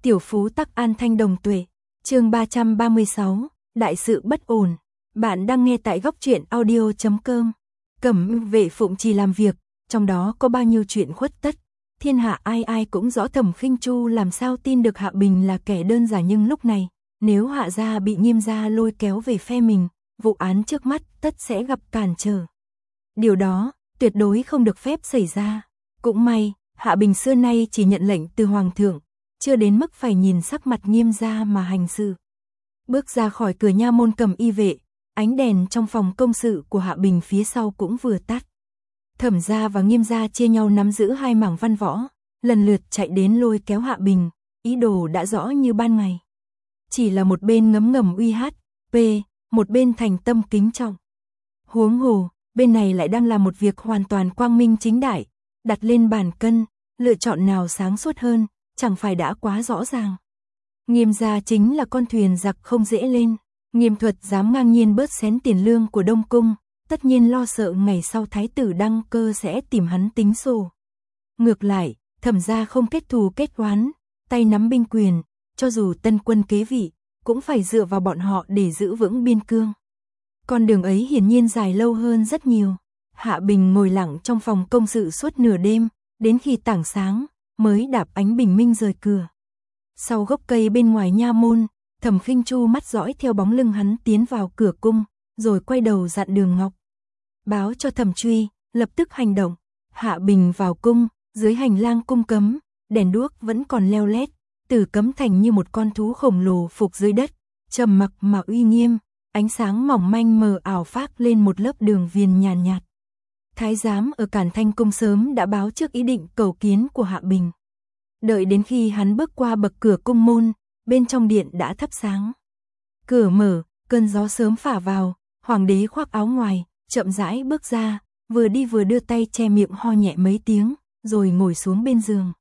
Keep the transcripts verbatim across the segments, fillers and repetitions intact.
Tiểu phú tắc an thanh đồng tuệ. Chương ba trăm ba mươi sáu, đại sự bất ổn. Bạn đang nghe tại góc truyện audio chấm com. Cẩm Vệ Phụng Trì làm việc, trong đó có bao nhiêu chuyện khuất tất. Thiên hạ ai ai cũng rõ Thẩm Khinh Chu làm sao tin được Hạ Bình là kẻ đơn giản, nhưng lúc này, nếu Hạ gia bị Nghiêm gia lôi kéo về phe mình, vụ án trước mắt tất sẽ gặp cản trở. Điều đó tuyệt đối không được phép xảy ra. Cũng may, Hạ Bình xưa nay chỉ nhận lệnh từ hoàng thượng, chưa đến mức phải nhìn sắc mặt Nghiêm gia mà hành sự. Bước ra khỏi cửa nha môn Cầm Y vệ, ánh đèn trong phòng công sự của Hạ Bình phía sau cũng vừa tắt. Thẩm gia và Nghiêm gia chia nhau nắm giữ hai mảng văn võ, lần lượt chạy đến lôi kéo Hạ Bình, ý đồ đã rõ như ban ngày. Chỉ là một bên ngấm ngầm uy hát, p, một bên thành tâm kính trọng. Huống hồ, bên này lại đang làm một việc hoàn toàn quang minh chính đại, đặt lên bàn cân, lựa chọn nào sáng suốt hơn, chẳng phải đã quá rõ ràng. Nghiêm gia chính là con thuyền giặc không dễ lên, Nghiêm Thuật dám ngang nhiên bớt xén tiền lương của Đông Cung, tất nhiên lo sợ ngày sau thái tử đăng cơ sẽ tìm hắn tính sổ. Ngược lại, Thẩm gia không kết thù kết oán, tay nắm binh quyền, cho dù tân quân kế vị, cũng phải dựa vào bọn họ để giữ vững biên cương. Con đường ấy hiển nhiên dài lâu hơn rất nhiều. Hạ Bình ngồi lặng trong phòng công sự suốt nửa đêm, đến khi tảng sáng, mới đạp ánh bình minh rời cửa. Sau gốc cây bên ngoài nha môn, Thẩm Khinh Chu mắt dõi theo bóng lưng hắn tiến vào cửa cung, rồi quay đầu dặn Đường Ngọc. Báo cho Thẩm Truy, lập tức hành động. Hạ Bình vào cung, dưới hành lang cung cấm, đèn đuốc vẫn còn leo lét, Tử Cấm Thành như một con thú khổng lồ phục dưới đất, trầm mặc mà uy nghiêm, ánh sáng mỏng manh mờ ảo phác lên một lớp đường viền nhàn nhạt, nhạt. Thái giám ở Cản Thanh cung sớm đã báo trước ý định cầu kiến của Hạ Bình. Đợi đến khi hắn bước qua bậc cửa cung môn, bên trong điện đã thắp sáng. Cửa mở, cơn gió sớm phả vào, hoàng đế khoác áo ngoài, chậm rãi bước ra, vừa đi vừa đưa tay che miệng ho nhẹ mấy tiếng, rồi ngồi xuống bên giường.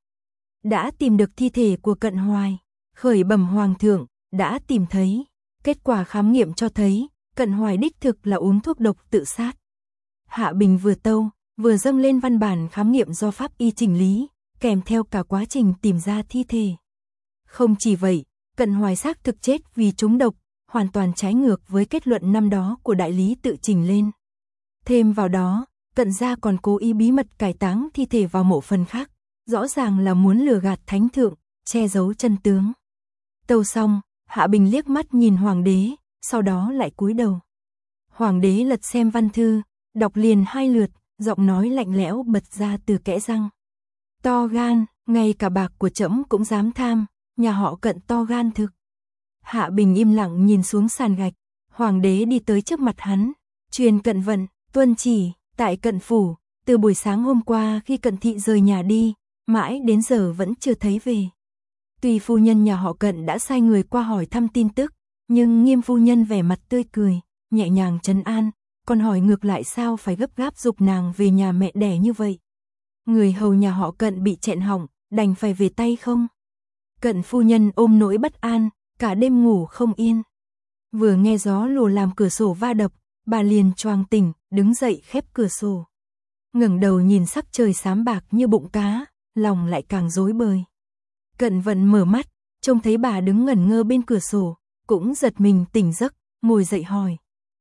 Đã tìm được thi thể của Cận Hoài, khởi bẩm hoàng thượng, đã tìm thấy. Kết quả khám nghiệm cho thấy, Cận Hoài đích thực là uống thuốc độc tự sát. Hạ Bình vừa tâu, vừa dâng lên văn bản khám nghiệm do pháp y chỉnh lý, kèm theo cả quá trình tìm ra thi thể. Không chỉ vậy, Cận Hoài xác thực chết vì trúng độc, hoàn toàn trái ngược với kết luận năm đó của đại lý tự trình lên. Thêm vào đó, Cận gia còn cố ý bí mật cải táng thi thể vào mộ phần khác, rõ ràng là muốn lừa gạt thánh thượng, che giấu chân tướng. Tâu xong, Hạ Bình liếc mắt nhìn hoàng đế, sau đó lại cúi đầu. Hoàng đế lật xem văn thư, đọc liền hai lượt, giọng nói lạnh lẽo bật ra từ kẽ răng. To gan, ngay cả bạc của trẫm cũng dám tham, nhà họ Cận to gan thực. Hạ Bình im lặng nhìn xuống sàn gạch, hoàng đế đi tới trước mặt hắn, truyền Cận Vận, tuân chỉ, tại Cận phủ, từ buổi sáng hôm qua khi Cận thị rời nhà đi, mãi đến giờ vẫn chưa thấy về. Tuy phu nhân nhà họ Cận đã sai người qua hỏi thăm tin tức, nhưng Nghiêm phu nhân vẻ mặt tươi cười, nhẹ nhàng trấn an, còn hỏi ngược lại sao phải gấp gáp giục nàng về nhà mẹ đẻ như vậy. Người hầu nhà họ Cận bị chẹn họng, đành phải về tay không. Cận phu nhân ôm nỗi bất an, cả đêm ngủ không yên. Vừa nghe gió lùa làm cửa sổ va đập, bà liền choàng tỉnh, đứng dậy khép cửa sổ. Ngẩng đầu nhìn sắc trời xám bạc như bụng cá, lòng lại càng rối bời. Cận Vận mở mắt, trông thấy bà đứng ngẩn ngơ bên cửa sổ, cũng giật mình tỉnh giấc, ngồi dậy hỏi.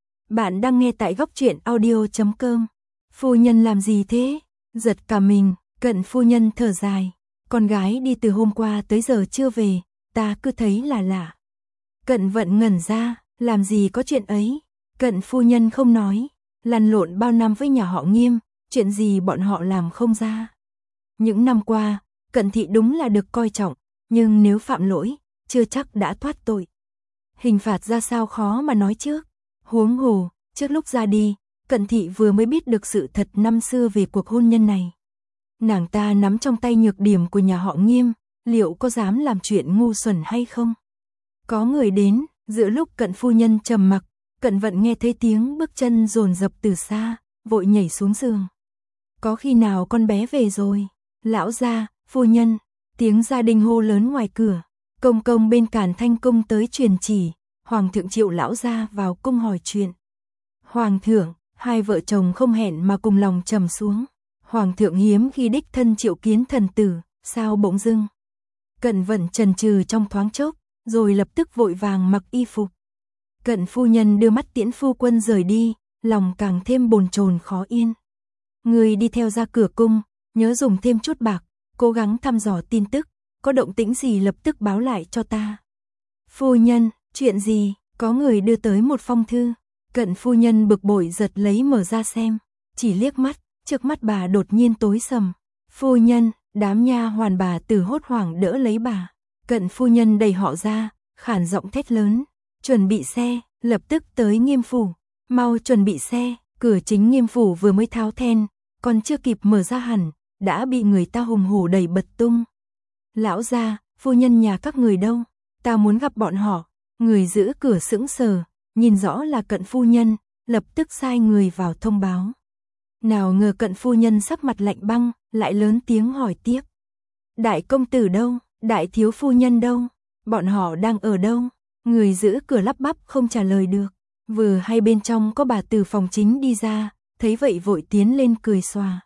Bạn đang nghe tại góc truyện audio chấm com. Phu nhân làm gì thế? Giật cả mình, Cận phu nhân thở dài. Con gái đi từ hôm qua tới giờ chưa về, ta cứ thấy là lạ. Cận Vận ngẩn ra, làm gì có chuyện ấy. Cận phu nhân không nói, lăn lộn bao năm với nhà họ Nghiêm, chuyện gì bọn họ làm không ra. Những năm qua, Cận thị đúng là được coi trọng, nhưng nếu phạm lỗi, chưa chắc đã thoát tội. Hình phạt ra sao khó mà nói trước. Huống hồ, trước lúc ra đi, Cận thị vừa mới biết được sự thật năm xưa về cuộc hôn nhân này. Nàng ta nắm trong tay nhược điểm của nhà họ Nghiêm, liệu có dám làm chuyện ngu xuẩn hay không? Có người đến, giữa lúc Cận phu nhân trầm mặc, Cận Vận nghe thấy tiếng bước chân dồn dập từ xa, vội nhảy xuống giường. Có khi nào con bé về rồi? Lão gia, phu nhân, tiếng gia đình hô lớn ngoài cửa. Công công bên Cản Thanh cung tới truyền chỉ, hoàng thượng triệu lão gia vào cung hỏi chuyện. Hoàng thượng, hai vợ chồng không hẹn mà cùng lòng trầm xuống. Hoàng thượng hiếm khi đích thân triệu kiến thần tử, sao bỗng dưng? Cận Vận chần chừ trong thoáng chốc, rồi lập tức vội vàng mặc y phục. Cận phu nhân đưa mắt tiễn phu quân rời đi, lòng càng thêm bồn chồn khó yên. Người đi theo ra cửa cung, nhớ dùng thêm chút bạc, cố gắng thăm dò tin tức, có động tĩnh gì lập tức báo lại cho ta. Phu nhân, chuyện gì? Có người đưa tới một phong thư. Cận phu nhân bực bội giật lấy mở ra xem, chỉ liếc mắt, trước mắt bà đột nhiên tối sầm. Phu nhân, đám nha hoàn bà Tử hốt hoảng đỡ lấy bà. Cận phu nhân đẩy họ ra, khản giọng thét lớn, chuẩn bị xe, lập tức tới Nghiêm phủ, mau chuẩn bị xe. Cửa chính Nghiêm phủ vừa mới tháo then, còn chưa kịp mở ra hẳn, đã bị người ta hùng hổ đẩy bật tung. Lão gia, phu nhân nhà các người đâu? Ta muốn gặp bọn họ. Người giữ cửa sững sờ, nhìn rõ là Cận phu nhân, lập tức sai người vào thông báo. Nào ngờ Cận phu nhân sắc mặt lạnh băng, lại lớn tiếng hỏi tiếp. Đại công tử đâu? Đại thiếu phu nhân đâu? Bọn họ đang ở đâu? Người giữ cửa lắp bắp không trả lời được. Vừa hay bên trong có bà từ phòng chính đi ra, thấy vậy vội tiến lên cười xòa.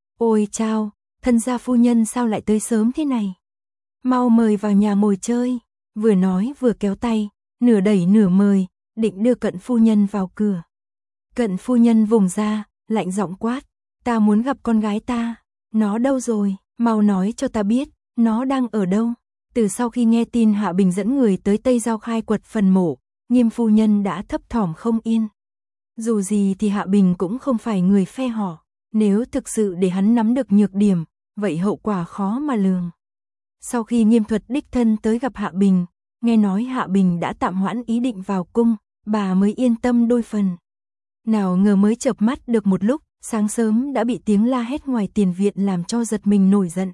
Ôi chao, thân gia phu nhân sao lại tới sớm thế này? Mau mời vào nhà ngồi chơi. Vừa nói vừa kéo tay, nửa đẩy nửa mời, định đưa Cận phu nhân vào cửa. Cận phu nhân vùng ra, lạnh giọng quát. Ta muốn gặp con gái ta. Nó đâu rồi? Mau nói cho ta biết, nó đang ở đâu? Từ sau khi nghe tin Hạ Bình dẫn người tới Tây Giao khai quật phần mộ, Nghiêm phu nhân đã thấp thỏm không yên. Dù gì thì Hạ Bình cũng không phải người phe họ, nếu thực sự để hắn nắm được nhược điểm, vậy hậu quả khó mà lường. Sau khi Nghiêm Thuật đích thân tới gặp Hạ Bình, nghe nói Hạ Bình đã tạm hoãn ý định vào cung, bà mới yên tâm đôi phần. Nào ngờ mới chợp mắt được một lúc, sáng sớm đã bị tiếng la hét ngoài tiền viện làm cho giật mình nổi giận.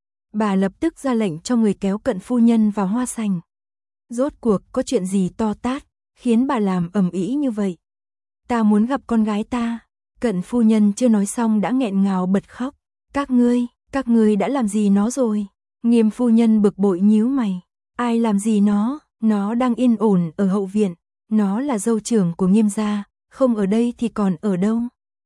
Bà lập tức ra lệnh cho người kéo Cận phu nhân vào hoa sành. Rốt cuộc có chuyện gì to tát, khiến bà làm ầm ĩ như vậy? Ta muốn gặp con gái ta. Cận phu nhân chưa nói xong đã nghẹn ngào bật khóc. Các ngươi, các ngươi đã làm gì nó rồi? Nghiêm phu nhân bực bội nhíu mày. Ai làm gì nó? Nó đang yên ổn ở hậu viện. Nó là dâu trưởng của Nghiêm gia, không ở đây thì còn ở đâu?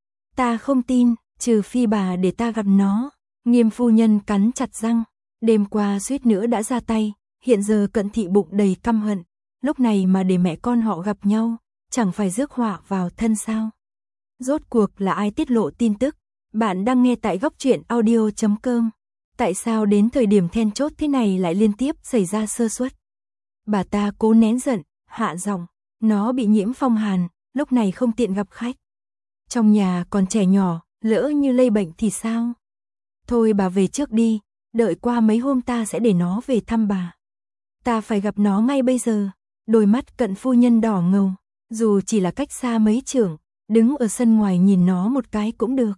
Ta không tin, trừ phi bà để ta gặp nó. Nghiêm phu nhân cắn chặt răng. Đêm qua suýt nữa đã ra tay, hiện giờ Cận thị bụng đầy căm hận. Lúc này mà để mẹ con họ gặp nhau, chẳng phải rước họa vào thân sao? Rốt cuộc là ai tiết lộ tin tức? Bạn đang nghe tại góc truyện audio chấm com. Tại sao đến thời điểm then chốt thế này lại liên tiếp xảy ra sơ suất? Bà ta cố nén giận, hạ giọng, nó bị nhiễm phong hàn, lúc này không tiện gặp khách. Trong nhà còn trẻ nhỏ, lỡ như lây bệnh thì sao? Thôi bà về trước đi, đợi qua mấy hôm ta sẽ để nó về thăm bà. Ta phải gặp nó ngay bây giờ. Đôi mắt Cận phu nhân đỏ ngầu, dù chỉ là cách xa mấy trượng, đứng ở sân ngoài nhìn nó một cái cũng được.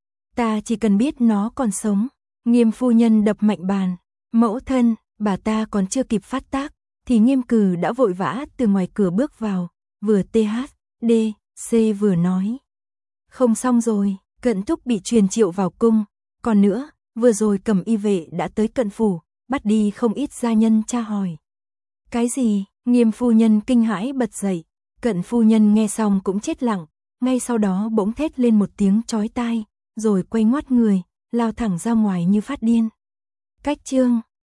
Ta chỉ cần biết nó còn sống. Nghiêm phu nhân đập mạnh bàn. Mẫu thân, bà ta còn chưa kịp phát tác, thì Nghiêm Cừ đã vội vã từ ngoài cửa bước vào, vừa tê hát, đê, xê vừa nói. Không xong rồi, Cận thúc bị truyền triệu vào cung. Còn nữa, vừa rồi Cẩm y vệ đã tới Cận phủ, bắt đi không ít gia nhân tra hỏi. Cái gì? Nghiêm phu nhân kinh hãi bật dậy. Cận phu nhân nghe xong cũng chết lặng, ngay sau đó bỗng thét lên một tiếng chói tai, rồi quay ngoắt người, lao thẳng ra ngoài như phát điên. Cách chương